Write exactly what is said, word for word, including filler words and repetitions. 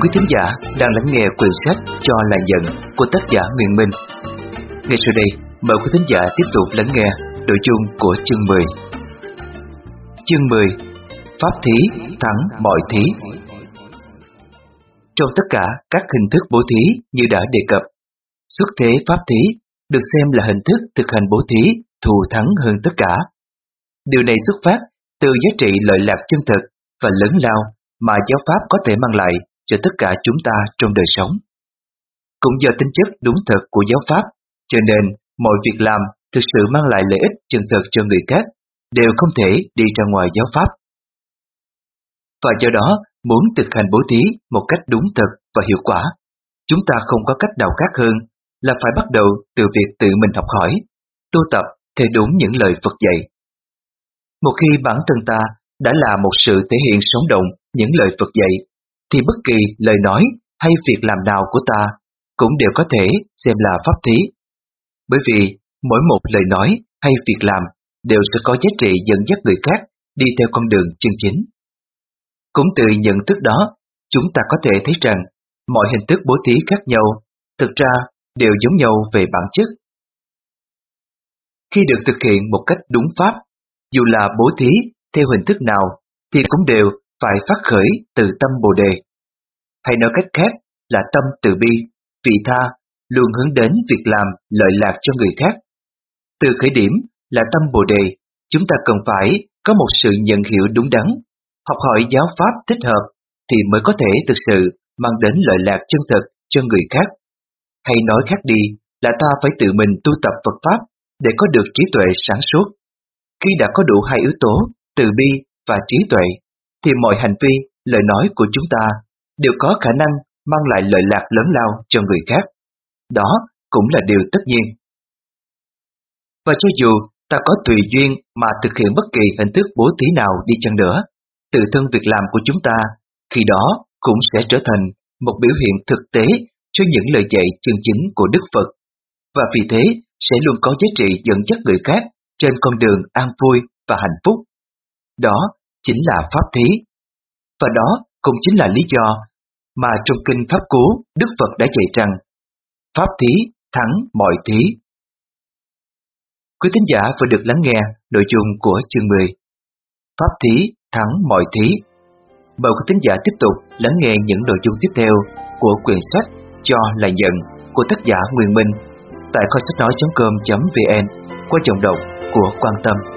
quý thính giả đang lắng nghe quyển sách Cho Là Nhận của tác giả Nguyên Minh. Ngay sau đây, mời quý thính giả tiếp tục lắng nghe nội dung của chương mười. Chương mười. Pháp thí thắng mọi thí. Trong tất cả các hình thức bố thí như đã đề cập, xuất thế pháp thí được xem là hình thức thực hành bố thí thù thắng hơn tất cả. Điều này xuất phát từ giá trị lợi lạc chân thực và lớn lao mà giáo pháp có thể mang lại cho tất cả chúng ta trong đời sống. Cũng do tính chất đúng thực của giáo pháp, cho nên mọi việc làm thực sự mang lại lợi ích chân thực cho người khác đều không thể đi ra ngoài giáo pháp. Và do đó, muốn thực hành bố thí một cách đúng thực và hiệu quả, chúng ta không có cách nào khác hơn là phải bắt đầu từ việc tự mình học hỏi, tu tập theo đúng những lời Phật dạy. Một khi bản thân ta đã là một sự thể hiện sống động những lời Phật dạy, thì bất kỳ lời nói hay việc làm nào của ta cũng đều có thể xem là pháp thí. Bởi vì mỗi một lời nói hay việc làm đều sẽ có giá trị dẫn dắt người khác đi theo con đường chân chính. Cũng từ nhận thức đó, chúng ta có thể thấy rằng mọi hình thức bố thí khác nhau thực ra đều giống nhau về bản chất. Khi được thực hiện một cách đúng pháp, dù là bố thí theo hình thức nào thì cũng đều phải phát khởi từ tâm Bồ Đề. Hay nói cách khác là tâm từ bi, vị tha, luôn hướng đến việc làm lợi lạc cho người khác. Từ khởi điểm là tâm Bồ Đề, chúng ta cần phải có một sự nhận hiểu đúng đắn, học hỏi giáo pháp thích hợp thì mới có thể thực sự mang đến lợi lạc chân thực cho người khác. Hay nói khác đi là ta phải tự mình tu tập Phật Pháp để có được trí tuệ sáng suốt. Khi đã có đủ hai yếu tố, từ bi và trí tuệ, thì mọi hành vi, lời nói của chúng ta đều có khả năng mang lại lợi lạc lớn lao cho người khác. Đó cũng là điều tất nhiên. Và cho dù ta có tùy duyên mà thực hiện bất kỳ hình thức bố thí nào đi chăng nữa, tự thân việc làm của chúng ta khi đó cũng sẽ trở thành một biểu hiện thực tế cho những lời dạy chân chính của Đức Phật, và vì thế sẽ luôn có giá trị dẫn dắt người khác trên con đường an vui và hạnh phúc. Đó chính là pháp thí. Và đó cũng chính là lý do mà trong kinh Pháp Cú Đức Phật đã dạy rằng pháp thí thắng mọi thí. Quý thính giả vừa được lắng nghe nội dung của chương mười. Pháp thí thắng mọi thí. Mời quý thính giả tiếp tục lắng nghe những nội dung tiếp theo của quyển sách Cho Là Nhận của tác giả Nguyên Minh tại kho sách nói chấm com chấm vn qua giọng đọc của Quan Tâm.